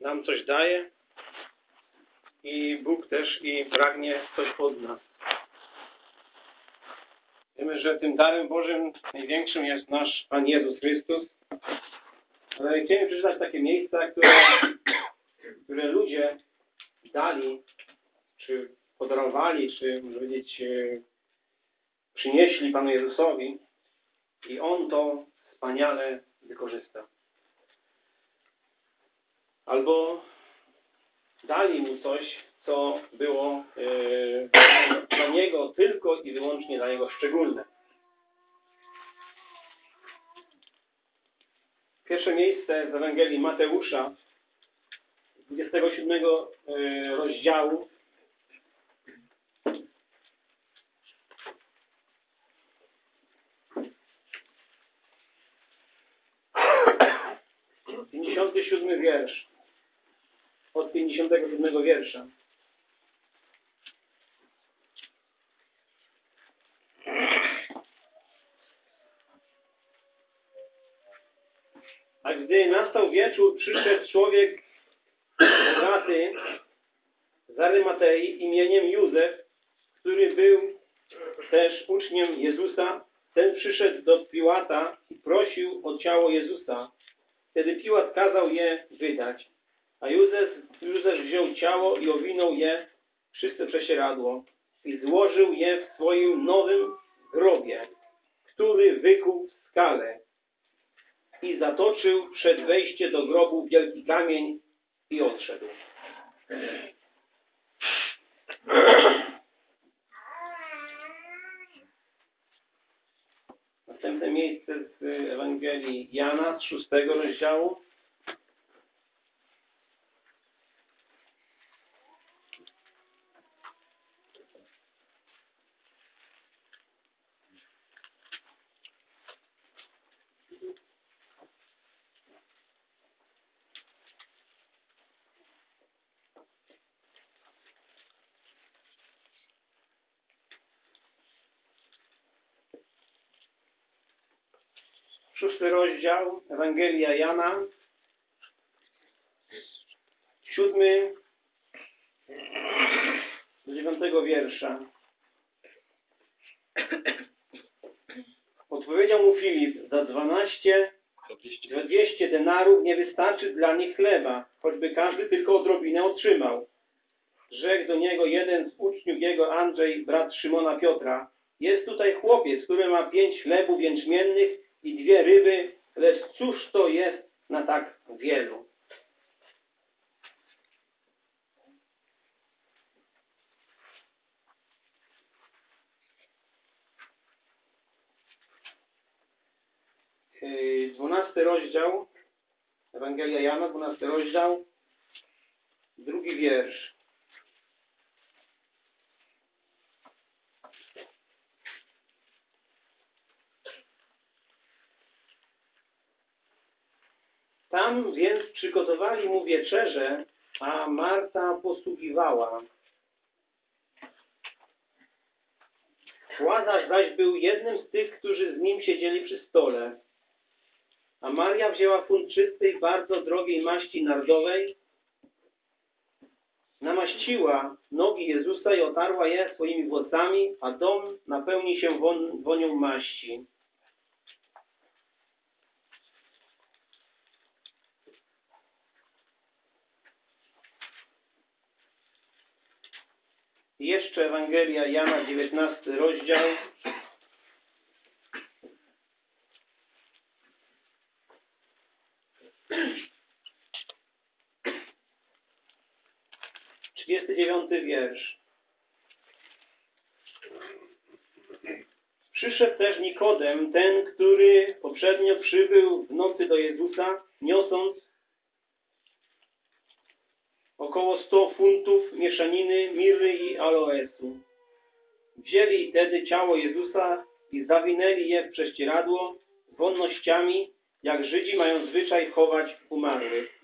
nam coś daje i Bóg też i pragnie coś od nas. Wiemy, że tym darem Bożym największym jest nasz Pan Jezus Chrystus. Ale chciałem przeczytać takie miejsca, które ludzie dali, czy podarowali, czy może powiedzieć przynieśli Panu Jezusowi i On to wspaniale wykorzysta. Albo dali Mu coś, co było dla Niego tylko i wyłącznie dla Niego szczególne. Pierwsze miejsce z Ewangelii Mateusza, 27 rozdziału. Od 57 wiersz. Od 57 wiersza. A gdy nastał wieczór, przyszedł człowiek bogaty z Arymatei imieniem Józef, który był też uczniem Jezusa. Ten przyszedł do Piłata i prosił o ciało Jezusa. Wtedy Piłat kazał je wydać. A Józef wziął ciało i owinął je w czyste prześcieradło i złożył je w swoim nowym grobie, który wykuł w skale, i zatoczył przed wejściem do grobu wielki kamień i odszedł. Następne miejsce z Ewangelii Jana z 6 rozdziału. Szósty rozdział, Ewangelia Jana, 7 do 9 wiersza. Odpowiedział mu Filip: za 200 denarów nie wystarczy dla nich chleba, choćby każdy tylko odrobinę otrzymał. Rzekł do niego jeden z uczniów jego, Andrzej, brat Szymona Piotra: jest tutaj chłopiec, który ma 5 chlebów jęczmiennych i 2 ryby, lecz cóż to jest na tak wielu? Yy, 12 rozdział, Ewangelia Jana, 12 rozdział, 2 wiersz. Tam więc przygotowali mu wieczerzę, a Marta posługiwała. Łazarz zaś był jednym z tych, którzy z nim siedzieli przy stole. A Maria wzięła funt czystej, bardzo drogiej maści nardowej, namaściła nogi Jezusa i otarła je swoimi włosami, a dom napełni się wonią maści. I jeszcze Ewangelia Jana, 19 rozdział. Wiersz. Przyszedł też Nikodem, ten, który poprzednio przybył w nocy do Jezusa, niosąc około 100 funtów mieszaniny mirry i aloesu. Wzięli wtedy ciało Jezusa i zawinęli je w prześcieradło z wonnościami, jak Żydzi mają zwyczaj chować umarłych.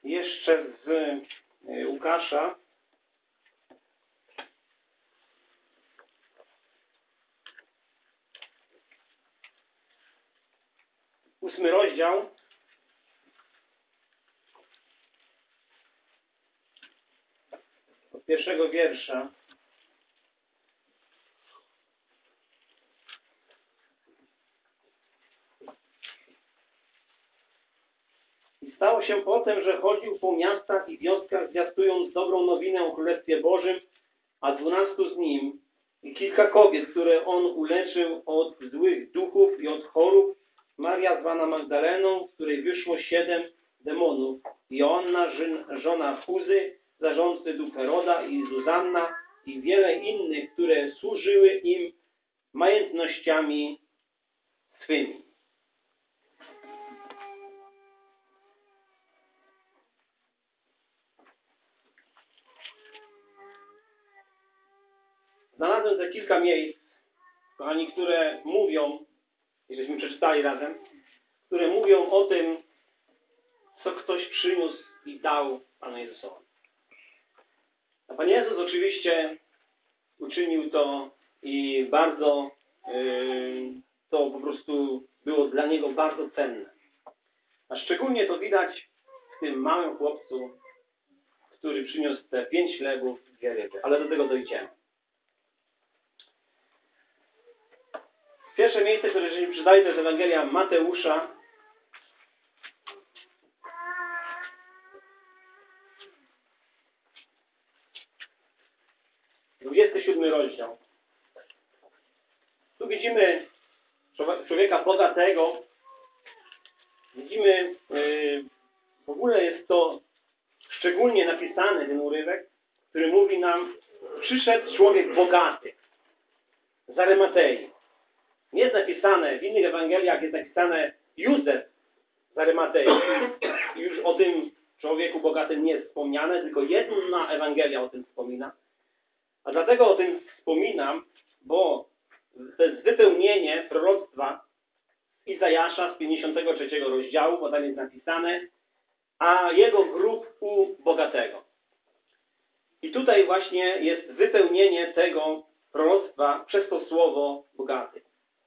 jeszcze z Łukasza. 8 rozdział. Od 1 wiersza. I stało się potem, że chodził po miastach i wioskach, zwiastując dobrą nowinę o Królestwie Bożym, a 12 z nim i kilka kobiet, które on uleczył od złych duchów i od chorób. Maria zwana Magdaleną, w której wyszło 7 demonów. Joanna, żona Chuzy, zarządcy duch Heroda i Zuzanna i wiele innych, które służyły im majątnościami swymi. Znalazłem te kilka miejsc, kochani, które mówią, i żeśmy przeczytali razem, które mówią o tym, co ktoś przyniósł i dał Panu Jezusowi. A Pan Jezus oczywiście uczynił to i bardzo to po prostu było dla Niego bardzo cenne. A szczególnie to widać w tym małym chłopcu, który przyniósł te 5 chlebów i 2 ryby. Ale do tego dojdziemy. Pierwsze miejsce, które żeśmy przeczytali, to jest Ewangelia Mateusza. Siódmy rozdział. Tu widzimy człowieka bogatego. Widzimy, w ogóle jest to szczególnie napisany ten urywek, który mówi nam, przyszedł człowiek bogaty z Arymatei. Nie jest napisane, w innych Ewangeliach jest napisane Józef z Arymatei. Już o tym człowieku bogatym nie jest wspomniane, tylko jedna Ewangelia o tym wspomina. A dlatego o tym wspominam, bo to jest wypełnienie proroctwa Izajasza z 53 rozdziału, bo tam jest napisane, a jego grób u bogatego. I tutaj właśnie jest wypełnienie tego proroctwa przez to słowo bogaty.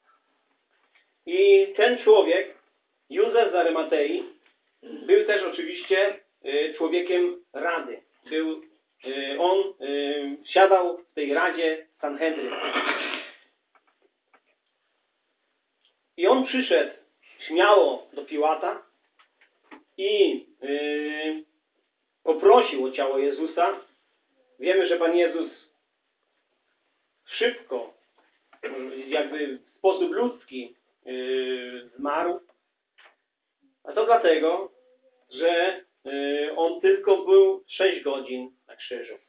I ten człowiek, Józef z Arymatei, był też oczywiście człowiekiem rady. On siadał w tej radzie Sanhedryn. I on przyszedł śmiało do Piłata i poprosił o ciało Jezusa. Wiemy, że Pan Jezus szybko, jakby w sposób ludzki zmarł. A to dlatego, że on tylko był 6 godzin na krzyżu.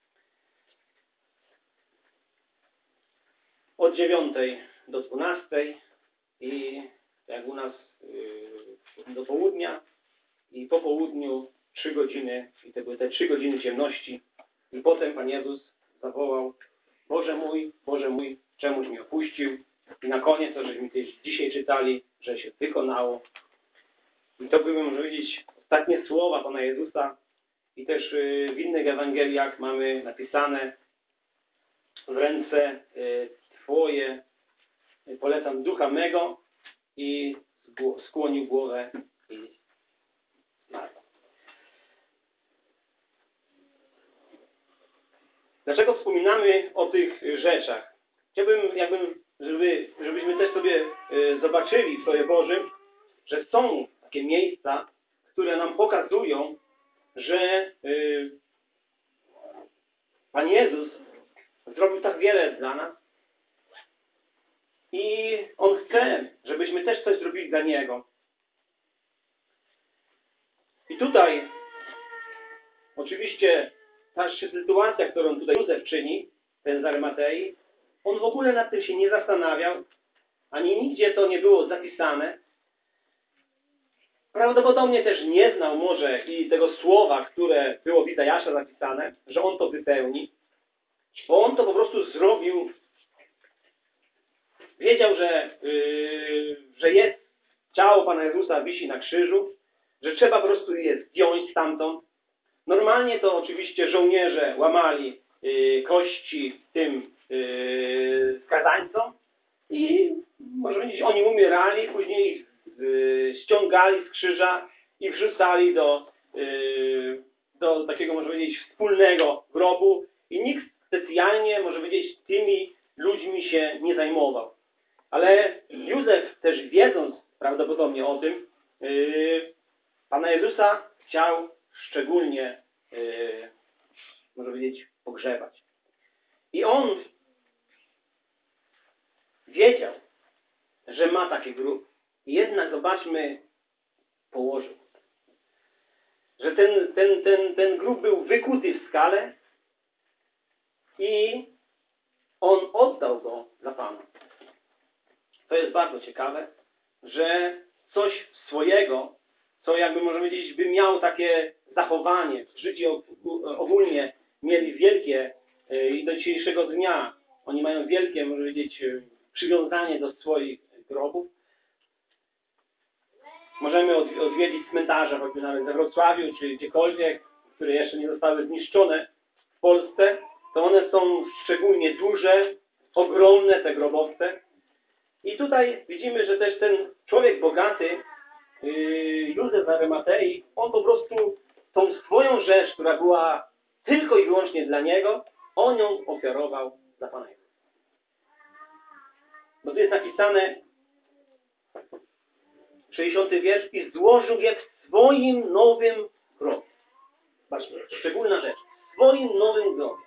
Od 9 do 12 i jak u nas do południa i po południu 3 godziny i to były te 3 godziny ciemności i potem Pan Jezus zawołał: Boże mój, czemuś mnie opuścił? I na koniec, to żeśmy też dzisiaj czytali, że się wykonało. I to były, można powiedzieć, ostatnie słowa Pana Jezusa. I też w innych Ewangeliach mamy napisane: w ręce Twoje polecam ducha mego, i skłonił głowę i zmarł. Dlaczego wspominamy o tych rzeczach? Chciałbym, żebyśmy też sobie zobaczyli w Słowie Bożym, że są takie miejsca, które nam pokazują, że Pan Jezus zrobił tak wiele dla nas i On chce, żebyśmy też coś zrobili dla Niego. I tutaj oczywiście ta sytuacja, którą tutaj Józef czyni, ten z Arymatei, on w ogóle nad tym się nie zastanawiał, ani nigdzie to nie było zapisane. Prawdopodobnie też nie znał może i tego słowa, które było w Izajasza zapisane, że on to wypełni, bo on to po prostu zrobił. Wiedział, że jest ciało Pana Jezusa, wisi na krzyżu, że trzeba po prostu je zdjąć stamtąd. Normalnie to oczywiście żołnierze łamali kości tym skazańcom i może powiedzieć, oni umierali, później ich ściągali z krzyża i wrzucali do takiego, może powiedzieć, wspólnego grobu i nikt specjalnie, może powiedzieć, tymi ludźmi się nie zajmował. Ale Józef też wiedząc prawdopodobnie o tym, Pana Jezusa chciał szczególnie, może powiedzieć, pogrzebać. I on wiedział, że ma taki grób. Jednak zobaczmy, położył. Że ten grób był wykuty w skale i on oddał go dla Pana. To jest bardzo ciekawe, że coś swojego, co jakby można powiedzieć, by miał takie zachowanie w życiu ogólnie, mieli wielkie i do dzisiejszego dnia oni mają wielkie, można powiedzieć, przywiązanie do swoich grobów. Możemy odwiedzić cmentarze, choćby nawet we Wrocławiu, czy gdziekolwiek, które jeszcze nie zostały zniszczone w Polsce, to one są szczególnie duże, ogromne te grobowce. I tutaj widzimy, że też ten człowiek bogaty, Józef z Arymatei, on po prostu tą swoją rzecz, która była tylko i wyłącznie dla niego, on ją ofiarował dla Pana Jezusa. Bo tu jest napisane, 60 wiersz, i złożył je w swoim nowym grobie. Zobaczcie, szczególna rzecz. W swoim nowym grobie,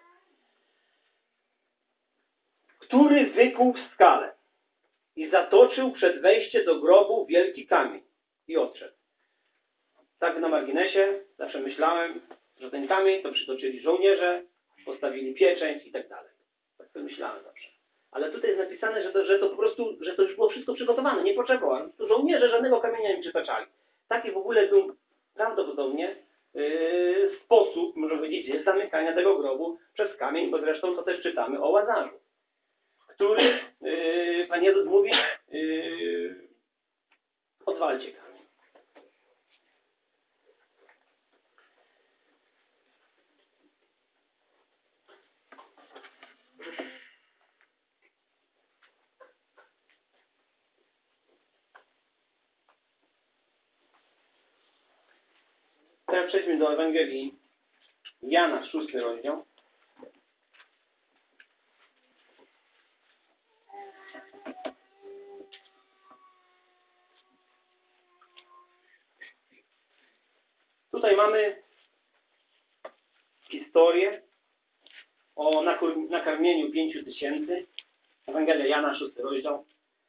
który wykuł w skale i zatoczył przed wejściem do grobu wielki kamień i odszedł. Tak na marginesie zawsze myślałem, że ten kamień to przytoczyli żołnierze, postawili pieczęć i tak dalej. Tak sobie myślałem zawsze. Ale tutaj jest napisane, że to po prostu, że to już było wszystko przygotowane, nie potrzebowano. Tu żołnierze żadnego kamienia nie przytaczali. Taki w ogóle był prawdopodobnie sposób, można powiedzieć, zamykania tego grobu przez kamień, bo zresztą to też czytamy o Łazarzu, który Pan Jezus mówi, odwalcie kamień. Teraz przejdźmy do Ewangelii Jana, 6 rozdział. Tutaj mamy historię o nakarmieniu 5000. Ewangelia Jana, 6 rozdział.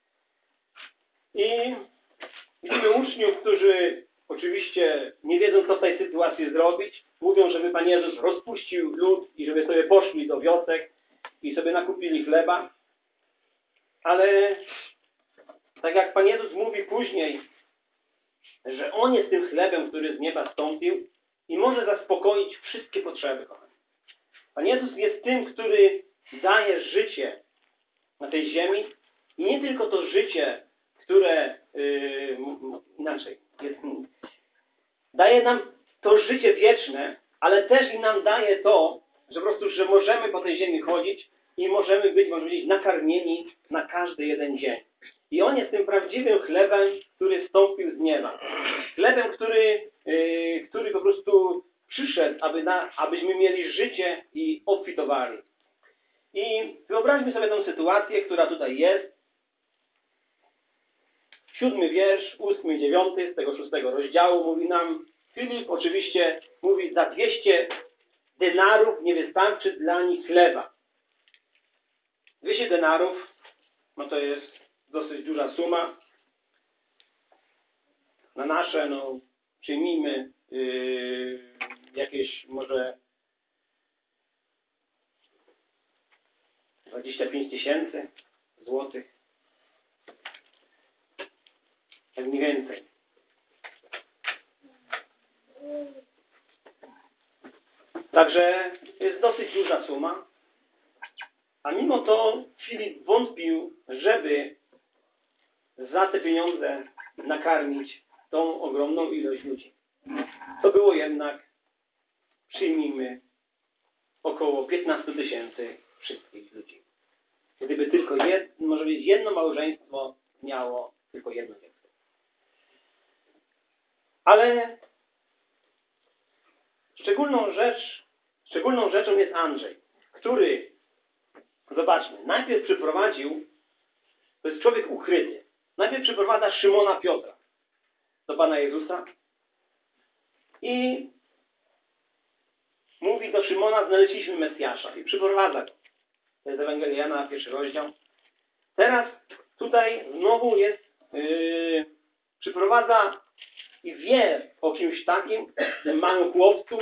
I widzimy uczniów, którzy oczywiście nie wiedzą, co w tej sytuacji zrobić. Mówią, żeby Pan Jezus rozpuścił lud i żeby sobie poszli do wiosek i sobie nakupili chleba. Ale tak jak Pan Jezus mówi później, że On jest tym chlebem, który z nieba stąpił i może zaspokoić wszystkie potrzeby. Pan Jezus jest tym, który daje życie na tej ziemi i nie tylko to życie, które inaczej jest, daje nam to życie wieczne, ale też i nam daje to, że po prostu, że możemy po tej ziemi chodzić i możemy być, można powiedzieć, nakarmieni na każdy jeden dzień. I On jest tym prawdziwym chlebem, który stąpił z nieba. Chlebem, który po prostu przyszedł, abyśmy mieli życie i obfitowali. I wyobraźmy sobie tę sytuację, która tutaj jest. 7 wiersz, 8 i 9 z tego 6 rozdziału mówi nam, Filip oczywiście mówi, za 200 denarów nie wystarczy dla nich chleba. 200 denarów, no to jest dosyć duża suma. Na nasze, no, przyjmijmy jakieś może 25 000 złotych. Tak mniej więcej. Także jest dosyć duża suma. A mimo to Filip wątpił, żeby za te pieniądze nakarmić tą ogromną ilość ludzi. To było jednak, przyjmijmy, około 15 000 wszystkich ludzi. Gdyby tylko może być jedno małżeństwo miało tylko jedno dziecko. Ale szczególną rzeczą jest Andrzej, który, zobaczmy, najpierw przyprowadził, to jest człowiek ukryty, najpierw przyprowadza Szymona Piotra do Pana Jezusa i mówi do Szymona, znaleźliśmy Mesjasza i przyprowadza go. To jest Ewangelia Jana, 1 rozdział. Teraz tutaj znowu jest, przyprowadza i wie o kimś takim, tym małym chłopcu,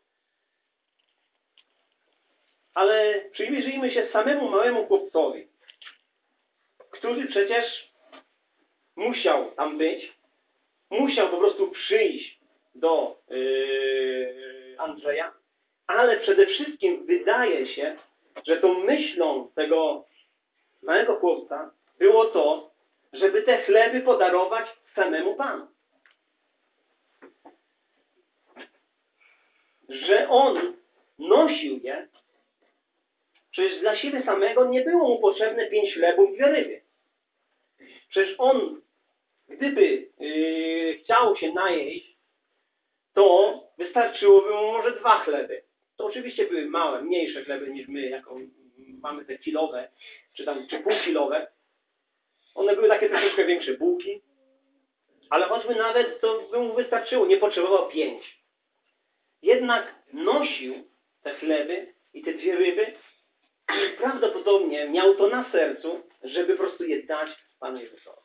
ale przyjrzyjmy się samemu małemu chłopcowi, który przecież musiał tam być, musiał po prostu przyjść do Andrzeja, ale przede wszystkim wydaje się, że tą myślą tego małego chłopca było to, żeby te chleby podarować samemu Panu. Że on nosił je, przecież dla siebie samego nie było mu potrzebne 5 chlebów i 2 ryby. Przecież on, gdyby chciał się najeść, to wystarczyłoby mu może 2 chleby. To oczywiście były małe, mniejsze chleby niż my, jaką mamy te kilowe, czy półkilowe. One były takie troszeczkę większe bułki, ale choćby nawet to by mu wystarczyło, nie potrzebował 5. Jednak nosił te chleby i te 2 ryby i prawdopodobnie miał to na sercu, żeby po prostu je dać Panu Jezusowi.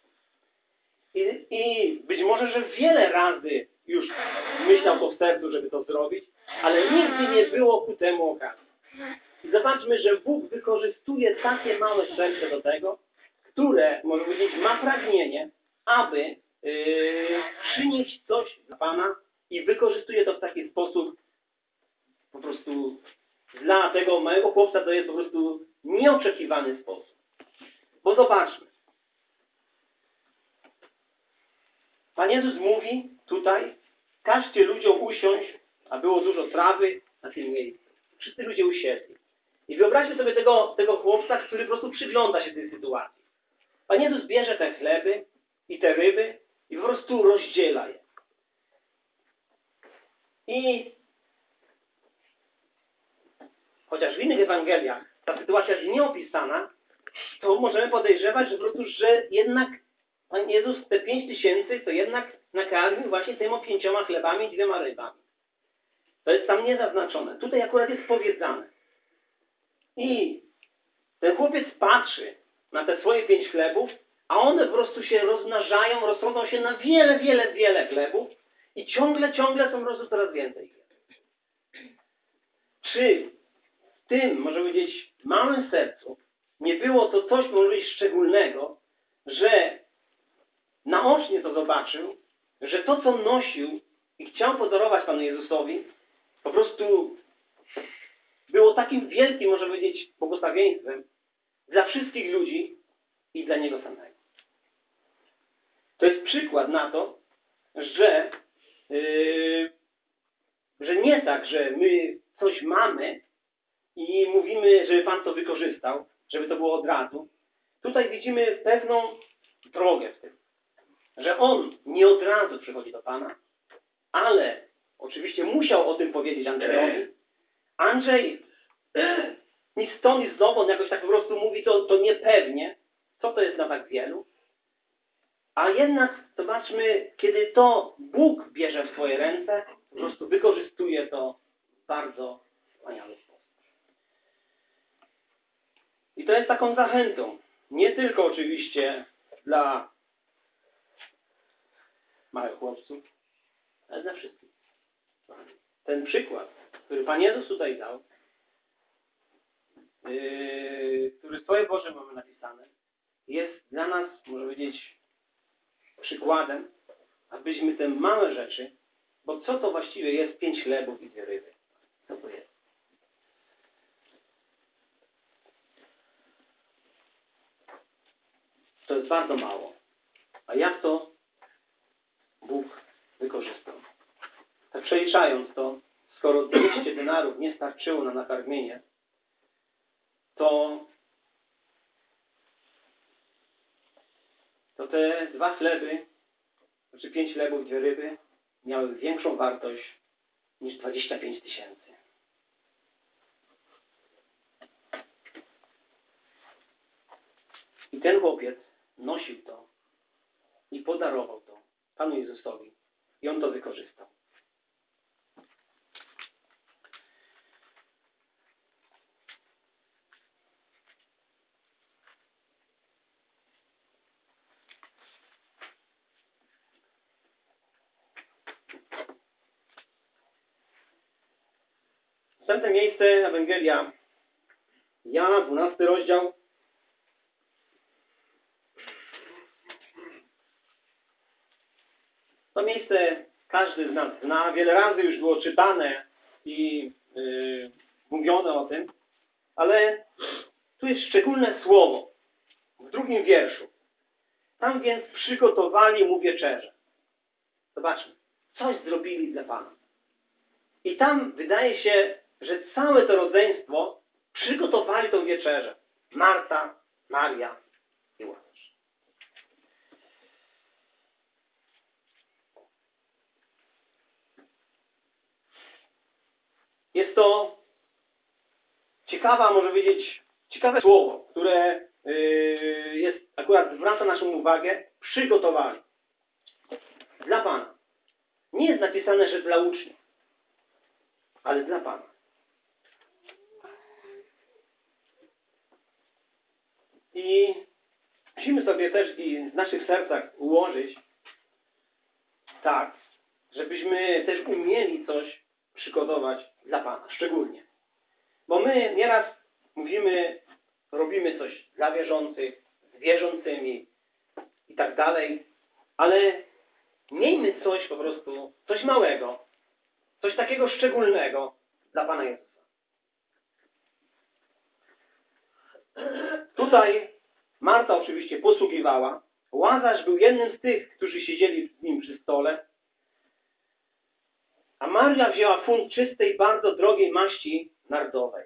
I być może, że wiele razy już myślał to w sercu, żeby to zrobić, ale nigdy nie było ku temu okazji. I zobaczmy, że Bóg wykorzystuje takie małe serce do tego, które, można powiedzieć, ma pragnienie, aby przynieść coś dla Pana i wykorzystuje to w taki sposób, po prostu dla tego małego chłopca to jest po prostu nieoczekiwany sposób. Bo zobaczmy. Pan Jezus mówi tutaj, każcie ludziom usiąść, a było dużo trawy na tym miejscu. Wszyscy ludzie usiedli. I wyobraźmy sobie tego chłopca, który po prostu przygląda się tej sytuacji. Pan Jezus bierze te chleby i te ryby i po prostu rozdziela je. I chociaż w innych Ewangeliach ta sytuacja jest nieopisana, to możemy podejrzewać, że po prostu, że jednak Pan Jezus te 5000 to jednak nakarmił właśnie tymi 5 chlebami i 2 rybami. To jest tam niezaznaczone. Tutaj akurat jest powiedziane. I ten chłopiec patrzy na te swoje 5 chlebów, a one po prostu się rozmnażają, rozchodzą się na wiele, wiele, wiele chlebów i ciągle są po prostu coraz więcej. Czy w tym, może powiedzieć, małym sercu nie było to coś, może powiedzieć, szczególnego, że naocznie to zobaczył, że to, co nosił i chciał podarować Panu Jezusowi, po prostu było takim wielkim, może powiedzieć, błogosławieństwem dla wszystkich ludzi i dla Niego samego. To jest przykład na to, że nie tak, że my coś mamy i mówimy, żeby Pan to wykorzystał, żeby to było od razu. Tutaj widzimy pewną drogę w tym, że On nie od razu przychodzi do Pana, ale oczywiście musiał o tym powiedzieć Andrzejowi. Andrzej ni stąd, ni znowu, on jakoś tak po prostu mówi to niepewnie, co to jest na tak wielu. A jednak, zobaczmy, kiedy to Bóg bierze w swoje ręce, po prostu wykorzystuje to w bardzo wspaniały sposób. I to jest taką zachętą, nie tylko oczywiście dla małych chłopców, ale dla wszystkich. Ten przykład, który Pan Jezus tutaj dał, który w Słowie Bożym mamy napisane, jest dla nas, można powiedzieć, przykładem, abyśmy te małe rzeczy, bo co to właściwie jest 5 chlebów i 2 ryby? Co to jest? To jest bardzo mało. A jak to Bóg wykorzystał. Tak przeliczając to, skoro 200 denarów nie starczyło na nakarmienie, to te 2 chleby, znaczy 5 chlebów, 2 ryby miały większą wartość niż 25 000. I ten chłopiec nosił to i podarował to Panu Jezusowi. I on to wykorzystał. Następne miejsce, Ewangelia Jana, 12 rozdział. To miejsce każdy z nas zna. Wiele razy już było czytane i mówione o tym. Ale tu jest szczególne słowo w 2 wierszu. Tam więc przygotowali mu wieczerzę. Zobaczmy. Coś zrobili dla Pana. I tam wydaje się, że całe to rodzeństwo przygotowali tą wieczerzę. Marta, Maria i Łazasz. Jest to ciekawa, może powiedzieć, ciekawe słowo, które jest akurat zwraca naszą uwagę. Przygotowali. Dla Pana. Nie jest napisane, że dla uczniów, ale dla Pana. I musimy sobie też i w naszych sercach ułożyć tak, żebyśmy też umieli coś przygotować dla Pana, szczególnie. Bo my nieraz mówimy, robimy coś dla wierzących, z wierzącymi i tak dalej, ale miejmy coś po prostu, coś małego, coś takiego szczególnego dla Pana Jezusa. Tutaj Marta oczywiście posługiwała. Łazarz był jednym z tych, którzy siedzieli z nim przy stole. A Maria wzięła funt czystej, bardzo drogiej maści nardowej.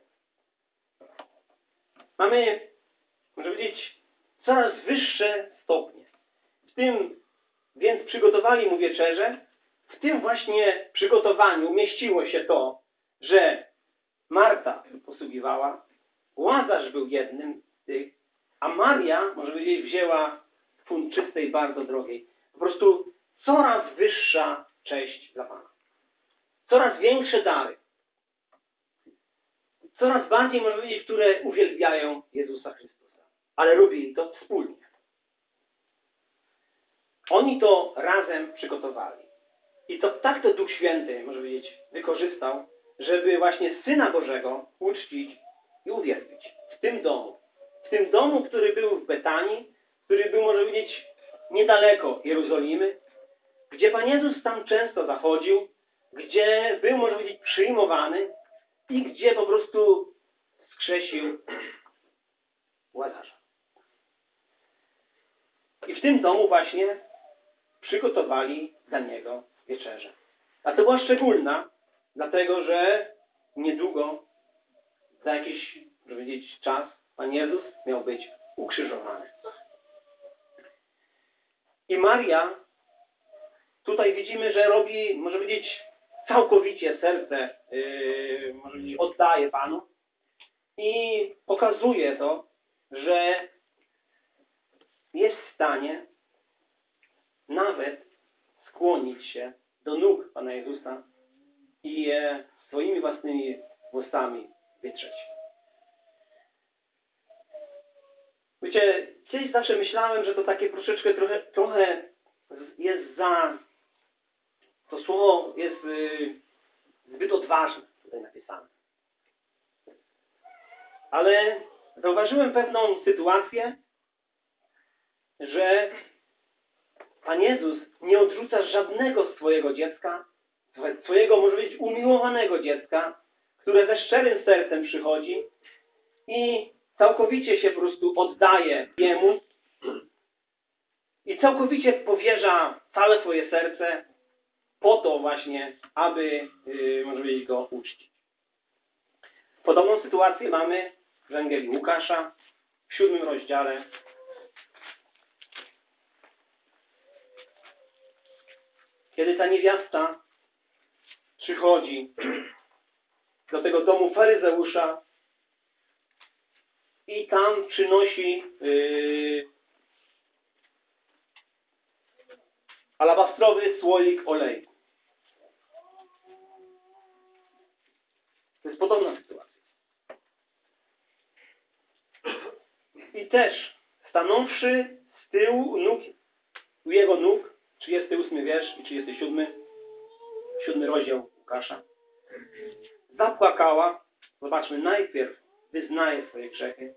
Mamy, może powiedzieć, coraz wyższe stopnie. W tym więc przygotowali mu wieczerzę. W tym właśnie przygotowaniu mieściło się to, że Marta posługiwała, Łazarz był jednym z tych, a Maria, może powiedzieć, wzięła funt czystej, bardzo drogiej. Po prostu coraz wyższa cześć dla Pana. Coraz większe dary. Coraz bardziej, można powiedzieć, które uwielbiają Jezusa Chrystusa. Ale robili to wspólnie. Oni to razem przygotowali. I to tak to Duch Święty, może powiedzieć, wykorzystał, żeby właśnie Syna Bożego uczcić i uwielbić. W tym domu. W tym domu, który był w Betanii, który był, może powiedzieć, niedaleko Jerozolimy, gdzie Pan Jezus tam często zachodził, gdzie był, może powiedzieć, przyjmowany i gdzie po prostu wskrzesił Łazarza. I w tym domu właśnie przygotowali dla niego wieczerzę. A to była szczególna, dlatego że niedługo, za jakiś, żeby powiedzieć, czas, Pan Jezus miał być ukrzyżowany. I Maria, tutaj widzimy, że robi, może powiedzieć, całkowicie serce, może powiedzieć, oddaje Panu i pokazuje to, że jest w stanie nawet skłonić się do nóg Pana Jezusa i je swoimi własnymi włosami wytrzeć. Wiecie, kiedyś zawsze myślałem, że to takie troszeczkę, trochę jest to słowo jest zbyt odważne tutaj napisane. Ale zauważyłem pewną sytuację, że Pan Jezus nie odrzuca żadnego swojego dziecka, swojego, może być, umiłowanego dziecka, które ze szczerym sercem przychodzi i całkowicie się po prostu oddaje Jemu i całkowicie powierza całe swoje serce po to właśnie, aby, można powiedzieć, go uczcić. Podobną sytuację mamy w Ewangelii Łukasza w 7 rozdziale. Kiedy ta niewiasta przychodzi do tego domu faryzeusza i tam przynosi alabastrowy słoik oleju. To jest podobna sytuacja. I też, stanąwszy z tyłu u jego nóg, 38 wiersz i 37, 7 rozdział Łukasza, zapłakała. Zobaczmy, najpierw wyznaje swoje grzechy.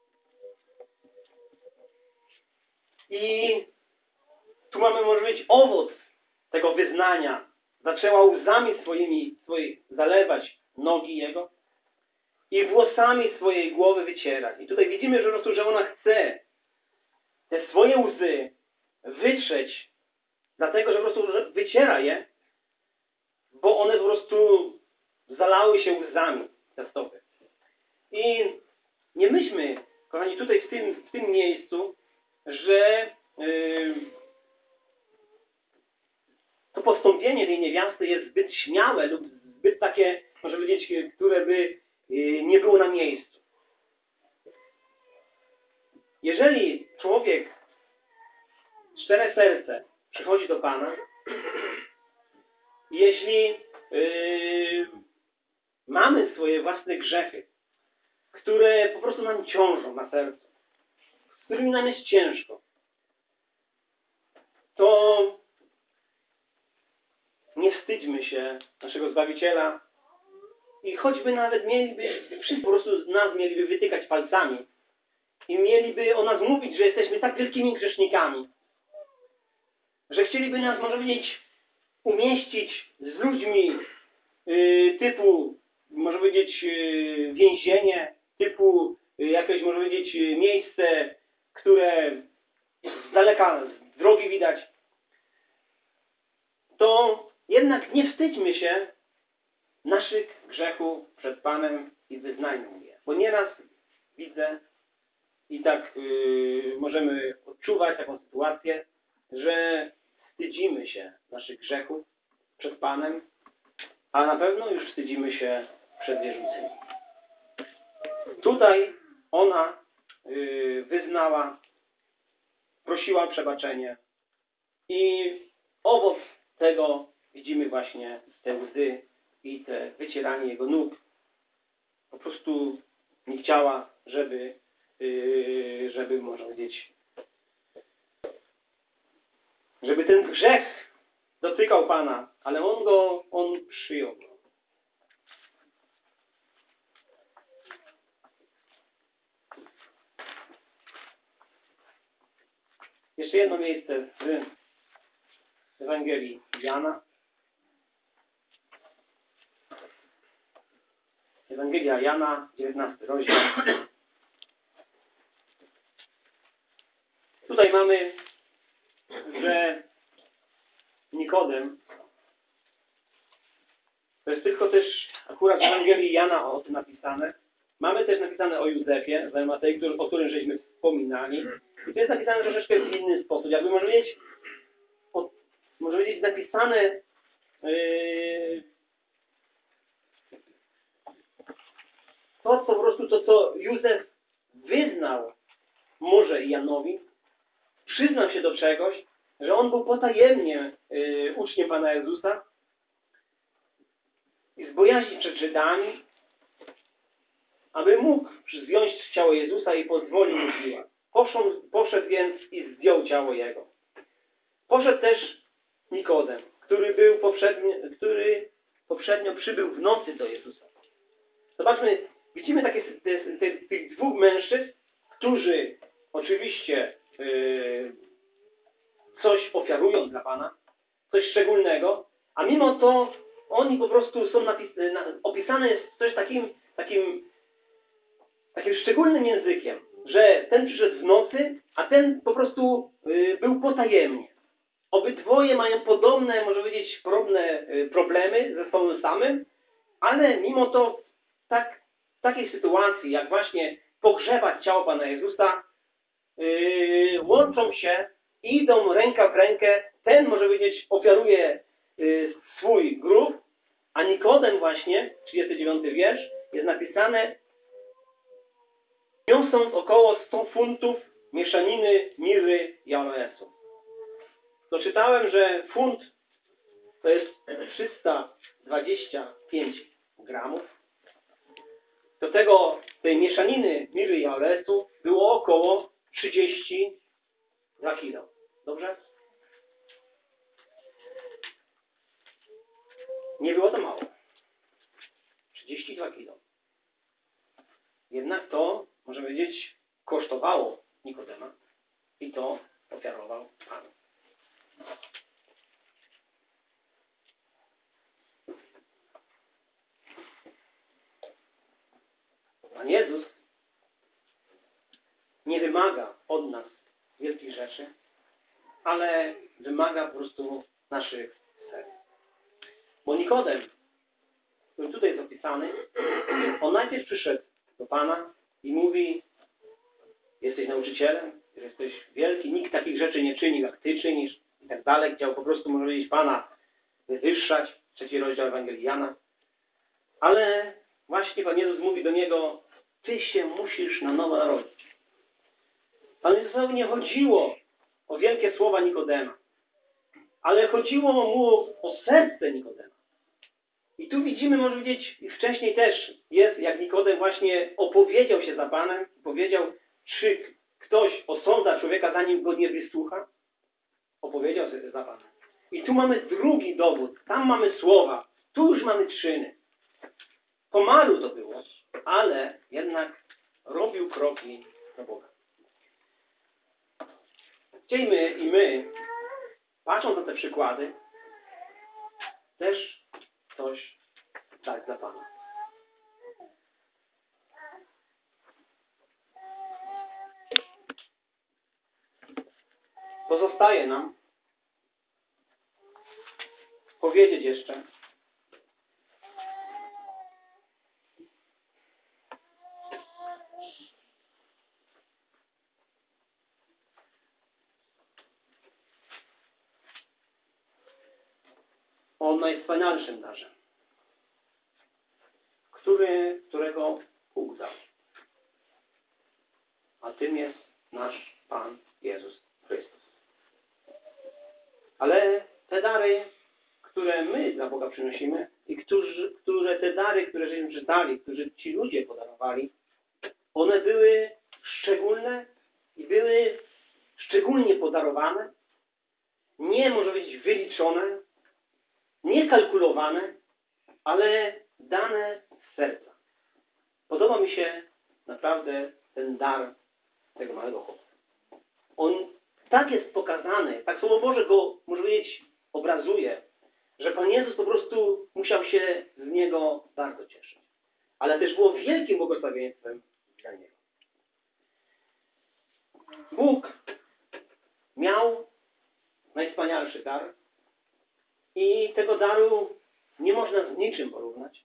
I tu mamy, może być, owoc tego wyznania. Zaczęła łzami swoimi zalewać nogi jego i włosami swojej głowy wycierać. I tutaj widzimy, że po prostu, że ona chce te swoje łzy wytrzeć, dlatego, że po prostu wyciera je, bo one po prostu zalały się łzami, te stopy. I nie myślmy, kochani, tutaj w tym miejscu, że to postąpienie tej niewiasty jest zbyt śmiałe lub zbyt takie, może powiedzieć, które by nie było na miejscu. Jeżeli człowiek szczere serce przychodzi do Pana, jeśli mamy swoje własne grzechy, które po prostu nam ciążą na sercu, z którymi nam jest ciężko, to nie wstydźmy się naszego Zbawiciela i choćby nawet wszyscy po prostu nas mieliby wytykać palcami i mieliby o nas mówić, że jesteśmy tak wielkimi grzesznikami, że chcieliby nas, może powiedzieć, umieścić z ludźmi typu, może powiedzieć, więzienie, typu jakieś, może powiedzieć, miejsce, które z daleka z drogi widać, to jednak nie wstydźmy się naszych grzechów przed Panem i wyznajmy je. Bo nieraz widzę i tak możemy odczuwać taką sytuację, że wstydzimy się naszych grzechów przed Panem, a na pewno już wstydzimy się przed wierzącymi. Tutaj ona wyznała, prosiła o przebaczenie i owoc tego widzimy właśnie te łzy i te wycieranie jego nóg. Po prostu nie chciała, żeby można powiedzieć, żeby ten grzech dotykał Pana, ale on przyjął go. Jeszcze jedno miejsce w Ewangelii Jana. Ewangelia Jana, 19 rozdział. Tutaj mamy, że Nikodem, to jest tylko też akurat w Ewangelii Jana o tym napisane. Mamy też napisane o Józefie z Arimatei, o którym żeśmy wspominali. I to jest napisane troszeczkę w inny sposób. Jakby może powiedzieć napisane to po prostu to, co Józef wyznał może Janowi, przyznał się do czegoś, że on był potajemnie uczniem Pana Jezusa i z bojaźni przed Żydami, aby mógł zdjąć ciało Jezusa i pozwolił mu siła. Poszedł więc i zdjął ciało Jego. Poszedł też Nikodem, który poprzednio przybył w nocy do Jezusa. Zobaczmy, widzimy tych dwóch mężczyzn, którzy oczywiście coś ofiarują dla Pana, coś szczególnego, a mimo to oni po prostu są opisane jest coś takim szczególnym językiem. że ten przyszedł w nocy, a ten po prostu był potajemnie. Obydwoje mają podobne, może powiedzieć, podobne problemy ze sobą samym, ale mimo to w takiej sytuacji, jak właśnie pogrzebać ciało Pana Jezusa, łączą się, idą ręka w rękę. Ten, może powiedzieć, ofiaruje swój grób, a Nikodem właśnie, 39 wiersz, jest napisane, niosąc około 100 funtów mieszaniny miry i aloesu. Doczytałem, że funt to jest 325 gramów. Do tej mieszaniny miry i aloesu było około 32 kg. Dobrze? Nie było to mało. 32 kg. Jednak to, można powiedzieć, kosztowało Nikodema i to ofiarował Panu. Pan Jezus nie wymaga od nas wielkich rzeczy, ale wymaga po prostu naszych serc. Bo Nikodem, który tutaj jest opisany, on najpierw przyszedł do Pana i mówi, jesteś nauczycielem, jesteś wielki, nikt takich rzeczy nie czyni, jak Ty czynisz i tak dalej. Chciał po prostu, można powiedzieć, Pana wywyższać, 3 rozdział Ewangelii Jana. Ale właśnie Pan Jezus mówi do niego, Ty się musisz na nowo narodzić. Panu Jezusowi nie chodziło o wielkie słowa Nikodema, ale chodziło mu o serce Nikodema. I tu widzimy, może powiedzieć, i wcześniej też jest, jak Nikodem właśnie opowiedział się za Panem, powiedział, czy ktoś osądza człowieka, zanim go nie wysłucha? Opowiedział się za Panem. I tu mamy drugi dowód, tam mamy słowa, tu już mamy czyny. Pomalu to było, ale jednak robił kroki do Boga. Chciejmy i my, patrząc na te przykłady, też coś dać dla Pana. Pozostaje nam powiedzieć jeszcze, o najwspanialszym darze, którego Bóg dał. A tym jest nasz Pan Jezus Chrystus. Ale te dary, które my dla Boga przynosimy i te dary, które żeśmy czytali, które ci ludzie podarowali, one były szczególne i były szczególnie podarowane, nie może być wyliczone, nie kalkulowane, ale dane z serca. Podoba mi się naprawdę ten dar tego małego chłopca. On tak jest pokazany, tak Słowo Boże go, może powiedzieć, obrazuje, że Pan Jezus po prostu musiał się z niego bardzo cieszyć. Ale też było wielkim błogosławieństwem dla niego. Bóg miał najwspanialszy dar i tego daru nie można z niczym porównać.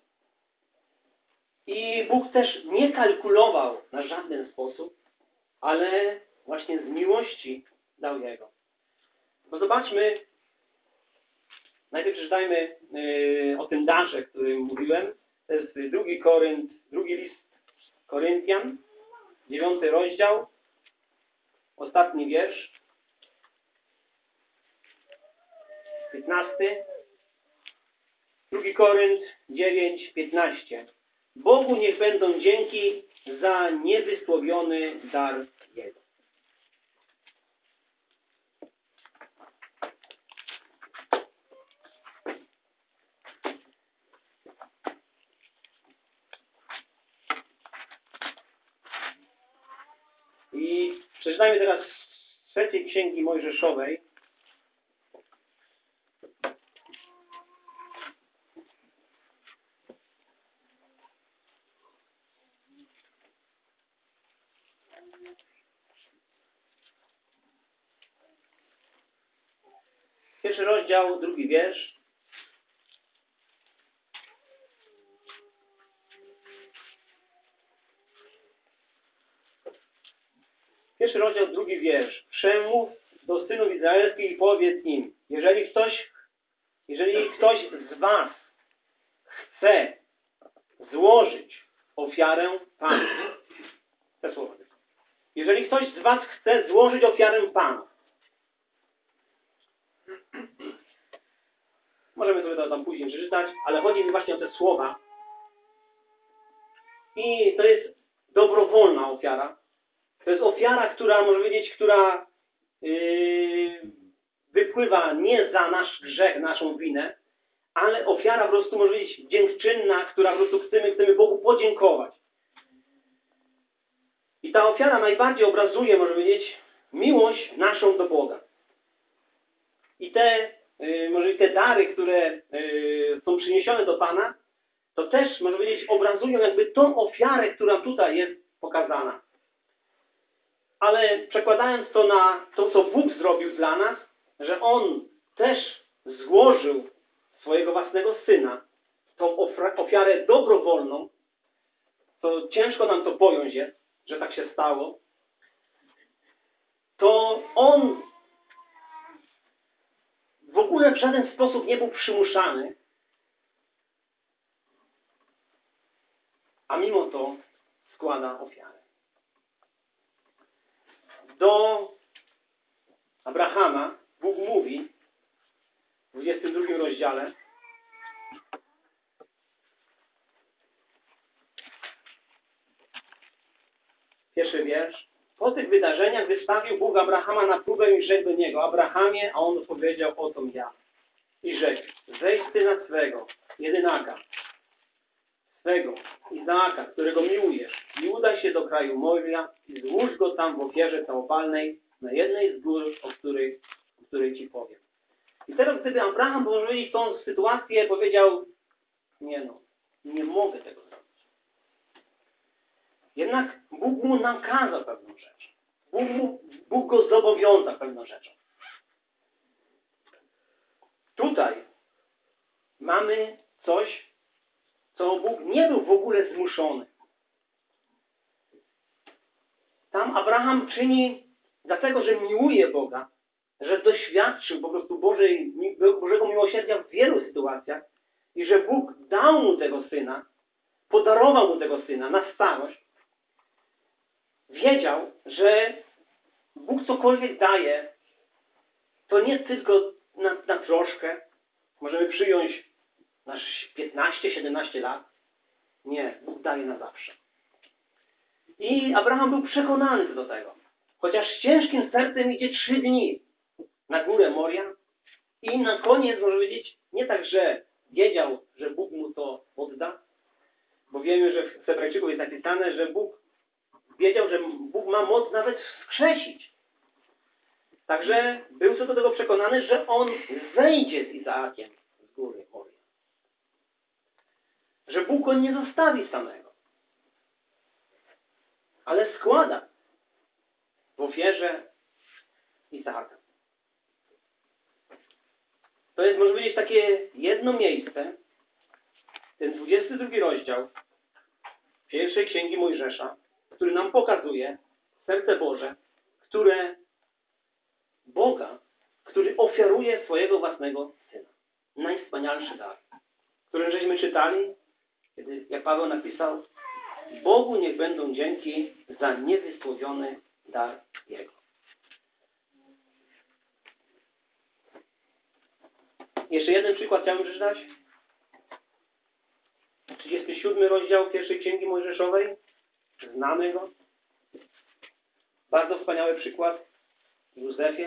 I Bóg też nie kalkulował na żaden sposób, ale właśnie z miłości dał Jego. Bo zobaczmy, najpierw przeczytajmy o tym darze, o którym mówiłem. To jest drugi list Koryntian, 9 rozdział, ostatni wiersz, 15. 2 Korynt 9, 15. Bogu niech będą dzięki za niewysłowiony dar Jego. I przeczytajmy teraz z 3 Księgi Mojżeszowej. Pierwszy rozdział, 2 wiersz. Pierwszy rozdział, 2 wiersz. Przemów do synów izraelskich i powiedz im, jeżeli ktoś z was chce złożyć ofiarę Panu. Te słowa. Jeżeli ktoś z was chce złożyć ofiarę Panu. Możemy sobie to tam później przeczytać, ale chodzi mi właśnie o te słowa. I to jest dobrowolna ofiara. To jest ofiara, która, może powiedzieć, która wypływa nie za nasz grzech, naszą winę, ale ofiara po prostu, może być dziękczynna, która po prostu chcemy Bogu podziękować. I ta ofiara najbardziej obrazuje, może powiedzieć, miłość naszą do Boga. I te dary, które są przyniesione do Pana, to też, może powiedzieć, obrazują jakby tą ofiarę, która tutaj jest pokazana. Ale przekładając to na to, co Bóg zrobił dla nas, że On też złożył swojego własnego Syna, tą ofiarę dobrowolną, to ciężko nam to pojąć jest, że tak się stało, to On w ogóle w żaden sposób nie był przymuszany, a mimo to składa ofiarę. Do Abrahama Bóg mówi w 22 rozdziale, pierwszy wiersz. Po tych wydarzeniach wystawił Bóg Abrahama na próbę i rzekł do niego: Abrahamie, a on odpowiedział: oto ja. I rzekł: zejdź syna swego, jedynaka, swego, Izaaka, którego miłujesz, i udaj się do kraju Moria i złóż go tam w ofierze całopalnej na jednej z gór, o której ci powiem. I teraz, gdyby Abraham położył tą sytuację, powiedział: nie mogę tego zrobić. Jednak Bóg mu nakazał pewną rzecz. Bóg go zobowiązał pewną rzeczą. Tutaj mamy coś, co Bóg nie był w ogóle zmuszony. Tam Abraham czyni, dlatego że miłuje Boga, że doświadczył po prostu Bożego miłosierdzia w wielu sytuacjach i że Bóg dał mu tego Syna, podarował mu tego Syna na starość. Wiedział, że Bóg cokolwiek daje, to nie tylko na troszkę. Możemy przyjąć nasz 15-17 lat. Nie, Bóg daje na zawsze. I Abraham był przekonany do tego. Chociaż ciężkim sercem idzie 3 dni na górę Moria i na koniec, może powiedzieć, nie tak, że wiedział, że Bóg mu to odda, bo wiemy, że w Hebrajczyków jest napisane, że Bóg wiedział, że Bóg ma moc nawet wskrzesić. Także był co do tego przekonany, że on zejdzie z Izaakiem z góry Moria. Że Bóg go nie zostawi samego. Ale składa w ofierze Izaaka. To jest, może powiedzieć, takie jedno miejsce, ten 22 rozdział pierwszej Księgi Mojżesza, który nam pokazuje serce Boże, który ofiaruje swojego własnego Syna. Najwspanialszy dar, który żeśmy czytali, kiedy, jak Paweł napisał: Bogu niech będą dzięki za niewysłowiony dar Jego. Jeszcze jeden przykład chciałbym przeczytać. 37 rozdział pierwszej Księgi Mojżeszowej. Znamy go. Bardzo wspaniały przykład Józefie.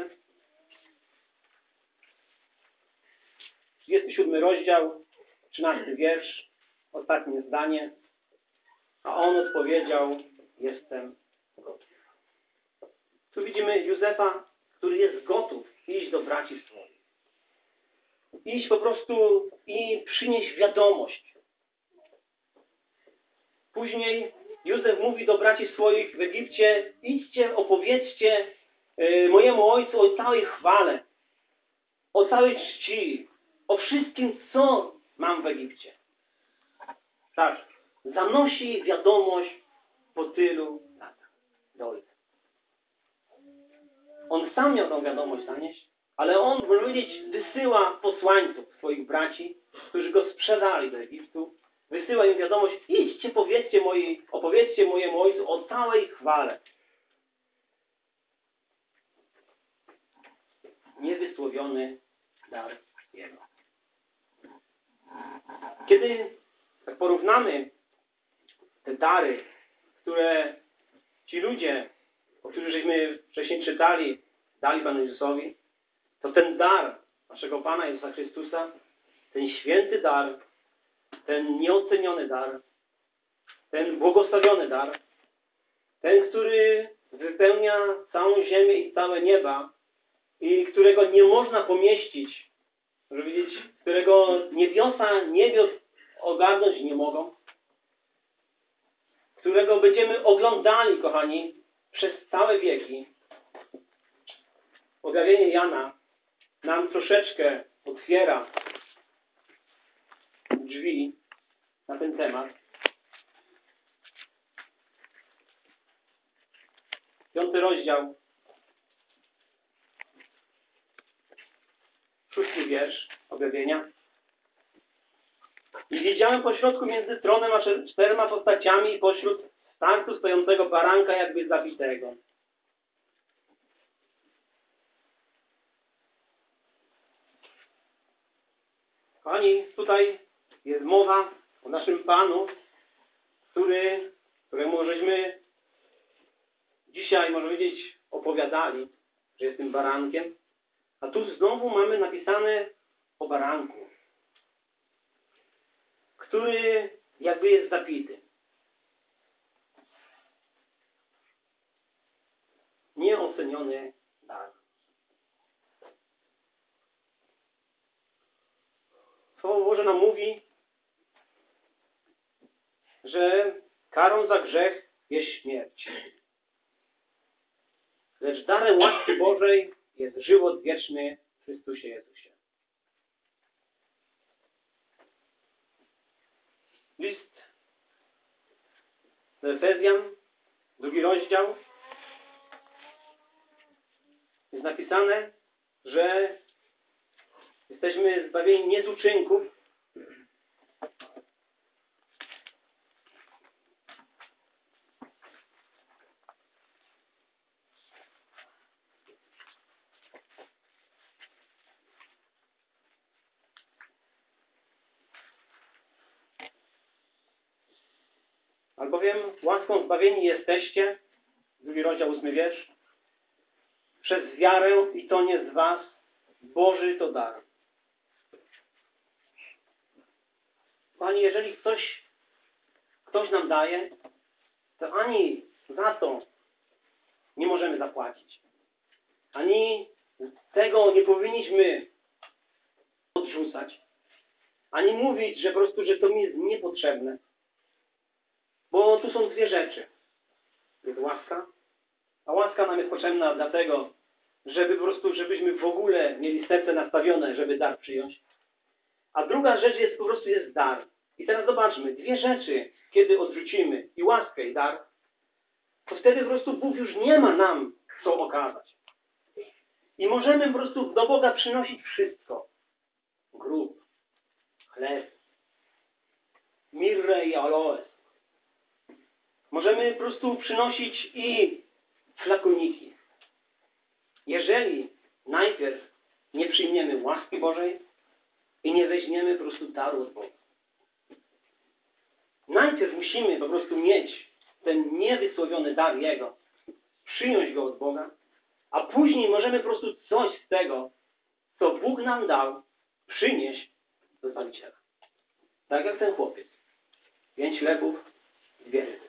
37 rozdział, 13 wiersz, ostatnie zdanie. A on odpowiedział: jestem gotów. Tu widzimy Józefa, który jest gotów iść do braci swoich. Iść po prostu i przynieść wiadomość. Później Józef mówi do braci swoich w Egipcie: idźcie, opowiedzcie mojemu ojcu o całej chwale. o całej czci, o wszystkim, co mam w Egipcie. Tak, zanosi wiadomość po tylu latach do ojca. On sam miał tą wiadomość zanieść, ale on, można powiedzieć, wysyła posłańców swoich braci, którzy go sprzedali do Egiptu. Wysyła im wiadomość: idźcie, opowiedzcie mojemu ojcu o całej chwale. Niewysłowiony dar jego. Kiedy tak porównamy te dary, które ci ludzie, o których żeśmy wcześniej czytali, dali Panu Jezusowi, to ten dar naszego Pana Jezusa Chrystusa, ten święty dar, ten nieoceniony dar, ten błogosławiony dar, ten, który wypełnia całą ziemię i całe nieba i którego nie można pomieścić, żeby wiedzieć, którego niebios ogarnąć nie mogą, którego będziemy oglądali, kochani, przez całe wieki. Objawienie Jana nam troszeczkę otwiera drzwi na ten temat. 5 rozdział, 6 wiersz objawienia. I widziałem pośrodku między tronem a 4 postaciami i pośród startu stojącego baranka jakby zabitego. Kochani, tutaj jest mowa o naszym Panu, któremu żeśmy dzisiaj, można powiedzieć, opowiadali, że jest tym barankiem. A tu znowu mamy napisane o baranku, który jakby jest zabity. Nieoceniony dar. Słowo Boże nam mówi, że karą za grzech jest śmierć. Lecz darem łaski Bożej jest żywot wieczny w Chrystusie Jezusie. List do Efezjan, 2 rozdział, jest napisane, że jesteśmy zbawieni nie z uczynków, albowiem łaską zbawieni jesteście, 2 rozdział, 8 wiersz, przez wiarę i to nie z was, Boży to dar. Panie, jeżeli ktoś nam daje, to ani za to nie możemy zapłacić. Ani tego nie powinniśmy odrzucać. Ani mówić, że po prostu, że to mi jest niepotrzebne. Bo tu są dwie rzeczy. Jest łaska, a łaska nam jest potrzebna dlatego, żeby po prostu, żebyśmy w ogóle mieli serce nastawione, żeby dar przyjąć. A druga rzecz jest po prostu jest dar. I teraz zobaczmy, dwie rzeczy, kiedy odrzucimy i łaskę, i dar, to wtedy po prostu Bóg już nie ma nam co okazać. I możemy po prostu do Boga przynosić wszystko. Grób, chleb, mirrę i aloes. Możemy po prostu przynosić i flakoniki. Jeżeli najpierw nie przyjmiemy łaski Bożej i nie weźmiemy po prostu daru od Boga. Najpierw musimy po prostu mieć ten niewysłowiony dar Jego, przyjąć go od Boga, a później możemy po prostu coś z tego, co Bóg nam dał, przynieść do Zbawiciela. Tak jak ten chłopiec. 5 chlebów, 2 ryby.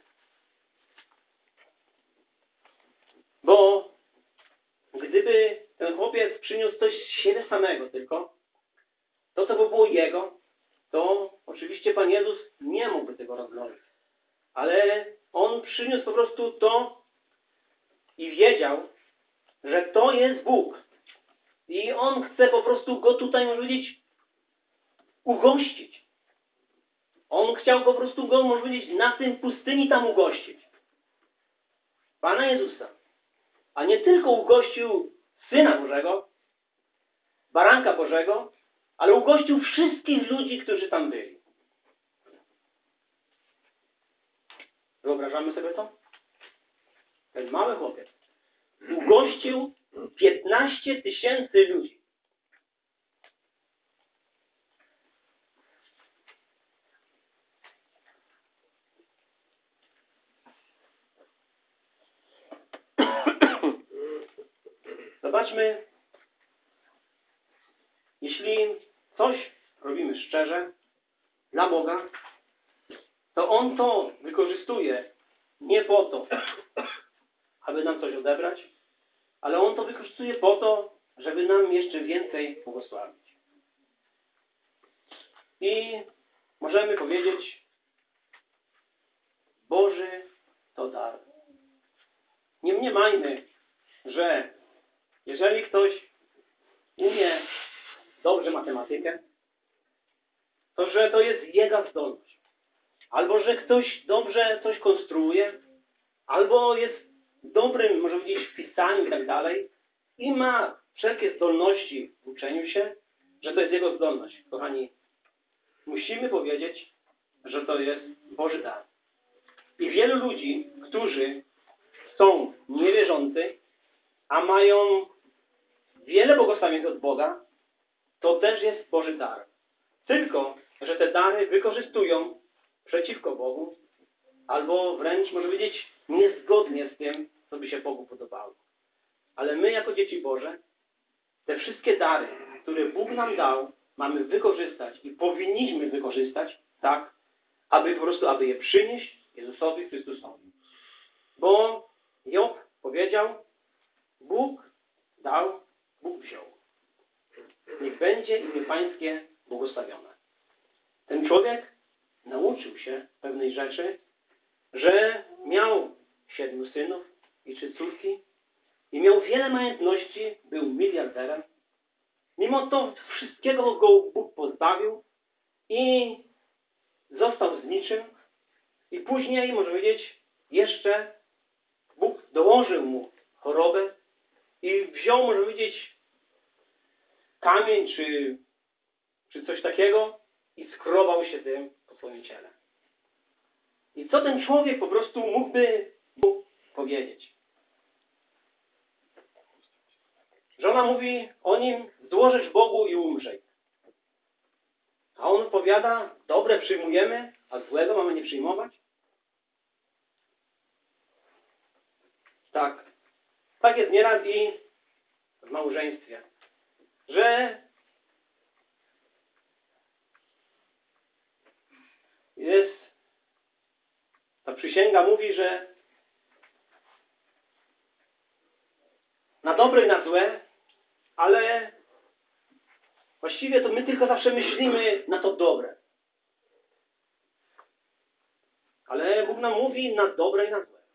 Bo gdyby ten chłopiec przyniósł coś z siebie samego tylko, to co by było jego, to oczywiście Pan Jezus nie mógłby tego rozmnożyć. Ale on przyniósł po prostu to i wiedział, że to jest Bóg. I on chce po prostu go tutaj, można powiedzieć, ugościć. On chciał po prostu go, można powiedzieć, na tym pustyni tam ugościć. Pana Jezusa. A nie tylko ugościł Syna Bożego, Baranka Bożego, ale ugościł wszystkich ludzi, którzy tam byli. Wyobrażamy sobie to? Ten mały chłopiec ugościł 15 000 ludzi. Zobaczmy, jeśli coś robimy szczerze dla Boga, to On to wykorzystuje nie po to, aby nam coś odebrać, ale On to wykorzystuje po to, żeby nam jeszcze więcej błogosławić. I możemy powiedzieć, Boży to dar. Nie mniemajmy, że jeżeli ktoś umie dobrze matematykę, to że to jest jego zdolność. Albo że ktoś dobrze coś konstruuje, albo jest dobrym, może powiedzieć, w pisaniu i tak dalej i ma wszelkie zdolności w uczeniu się, że to jest jego zdolność. Kochani, musimy powiedzieć, że to jest Boży dar. I wielu ludzi, którzy są niewierzący, a mają wiele błogosławieństw od Boga, to też jest Boży dar. Tylko, że te dary wykorzystują przeciwko Bogu, albo wręcz, może powiedzieć, niezgodnie z tym, co by się Bogu podobało. Ale my, jako dzieci Boże, te wszystkie dary, które Bóg nam dał, mamy wykorzystać i powinniśmy wykorzystać tak, aby po prostu, aby je przynieść Jezusowi Chrystusowi. Bo Job powiedział, Bóg dał, Bóg wziął. Niech będzie imię Pańskie błogosławione. Ten człowiek nauczył się pewnej rzeczy, że miał 7 synów i 3 córki i miał wiele majątności, był miliarderem. Mimo to wszystkiego go Bóg pozbawił i został z niczym. I później, można powiedzieć, jeszcze Bóg dołożył mu chorobę i wziął, można powiedzieć, kamień czy coś takiego i skrobał się tym po swoim ciele. I co ten człowiek po prostu mógłby mu powiedzieć? Żona mówi o nim, złożysz Bogu i umrzej. A on odpowiada, dobre przyjmujemy, a złego mamy nie przyjmować? Tak. Tak jest nieraz i w małżeństwie. Że ta przysięga mówi, że na dobre i na złe, ale właściwie to my tylko zawsze myślimy na to dobre. Ale Bóg nam mówi na dobre i na złe.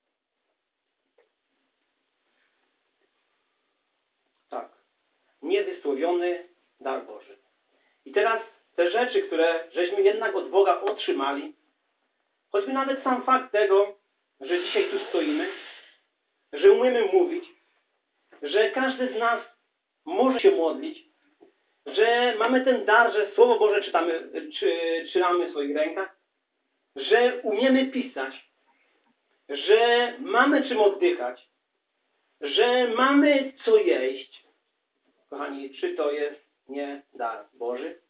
Tak. Niewysłowiony dar Boży. I teraz te rzeczy, które żeśmy jednak od Boga otrzymali, choćby nawet sam fakt tego, że dzisiaj tu stoimy, że umiemy mówić, że każdy z nas może się modlić, że mamy ten dar, że Słowo Boże czytamy w swoich rękach, że umiemy pisać, że mamy czym oddychać, że mamy co jeść. Kochani, czy to jest nie dar Boży?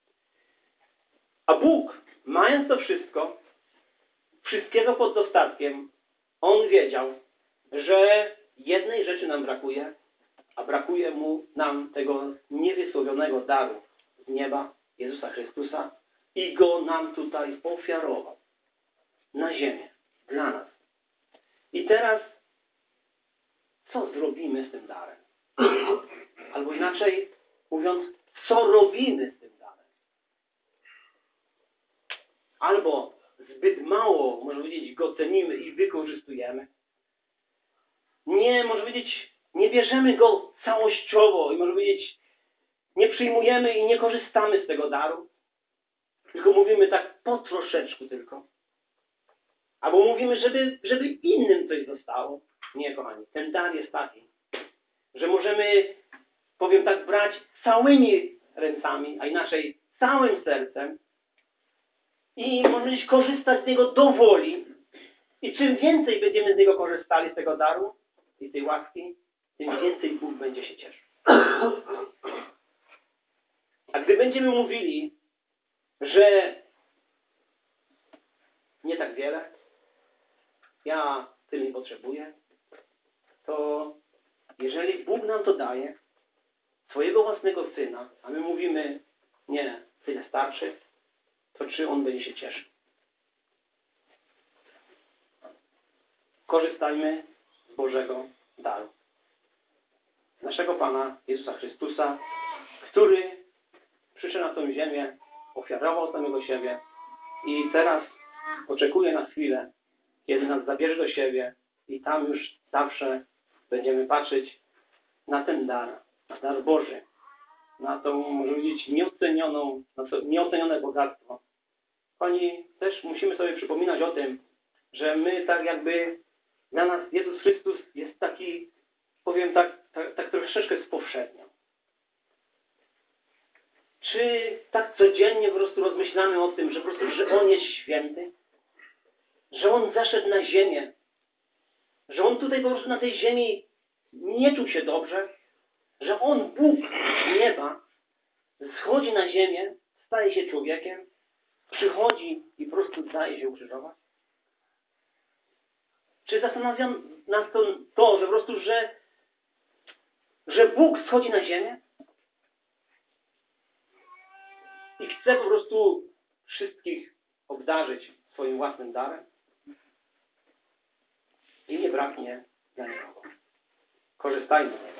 A Bóg, mając to wszystkiego pod dostatkiem, On wiedział, że jednej rzeczy nam brakuje, a brakuje nam tego niewysłowionego daru z nieba, Jezusa Chrystusa, i Go nam tutaj ofiarował na ziemię, dla nas. I teraz, co zrobimy z tym darem? Albo inaczej mówiąc, co robimy z tym darem? Albo zbyt mało, można powiedzieć, go cenimy i wykorzystujemy. Nie, można powiedzieć, nie bierzemy go całościowo i można powiedzieć, nie przyjmujemy i nie korzystamy z tego daru, tylko mówimy tak po troszeczku tylko. Albo mówimy, żeby innym coś zostało. Nie, kochani, ten dar jest taki, że możemy, powiem tak, brać całymi rękami, a inaczej całym sercem i można powiedzieć, korzystać z niego do woli. I czym więcej będziemy z niego korzystali, z tego daru i tej łaski, tym więcej Bóg będzie się cieszył. A gdy będziemy mówili, że nie tak wiele, ja tyle nie potrzebuję, to jeżeli Bóg nam to daje, swojego własnego Syna, a my mówimy, nie, tyle starczy, to czy On będzie się cieszył? Korzystajmy z Bożego daru. Naszego Pana Jezusa Chrystusa, który przyszedł na tę ziemię, ofiarował samego siebie i teraz oczekuje na chwilę, kiedy nas zabierze do siebie i tam już zawsze będziemy patrzeć na ten dar, na dar Boży, na to, może powiedzieć, nieocenioną, na to nieocenione bogactwo. Oni też musimy sobie przypominać o tym, że my tak jakby, dla nas Jezus Chrystus jest taki, powiem tak troszeczkę spowszedniał. Czy tak codziennie po prostu rozmyślamy o tym, że po prostu, że On jest święty? Że On zeszedł na ziemię? Że On tutaj po prostu na tej ziemi nie czuł się dobrze? Że On, Bóg z nieba, schodzi na ziemię, staje się człowiekiem, przychodzi i po prostu daje się ukrzyżować? Czy zastanawia nas to, że po prostu, że Bóg schodzi na ziemię i chce po prostu wszystkich obdarzyć swoim własnym darem i nie braknie dla nikogo. Korzystajmy.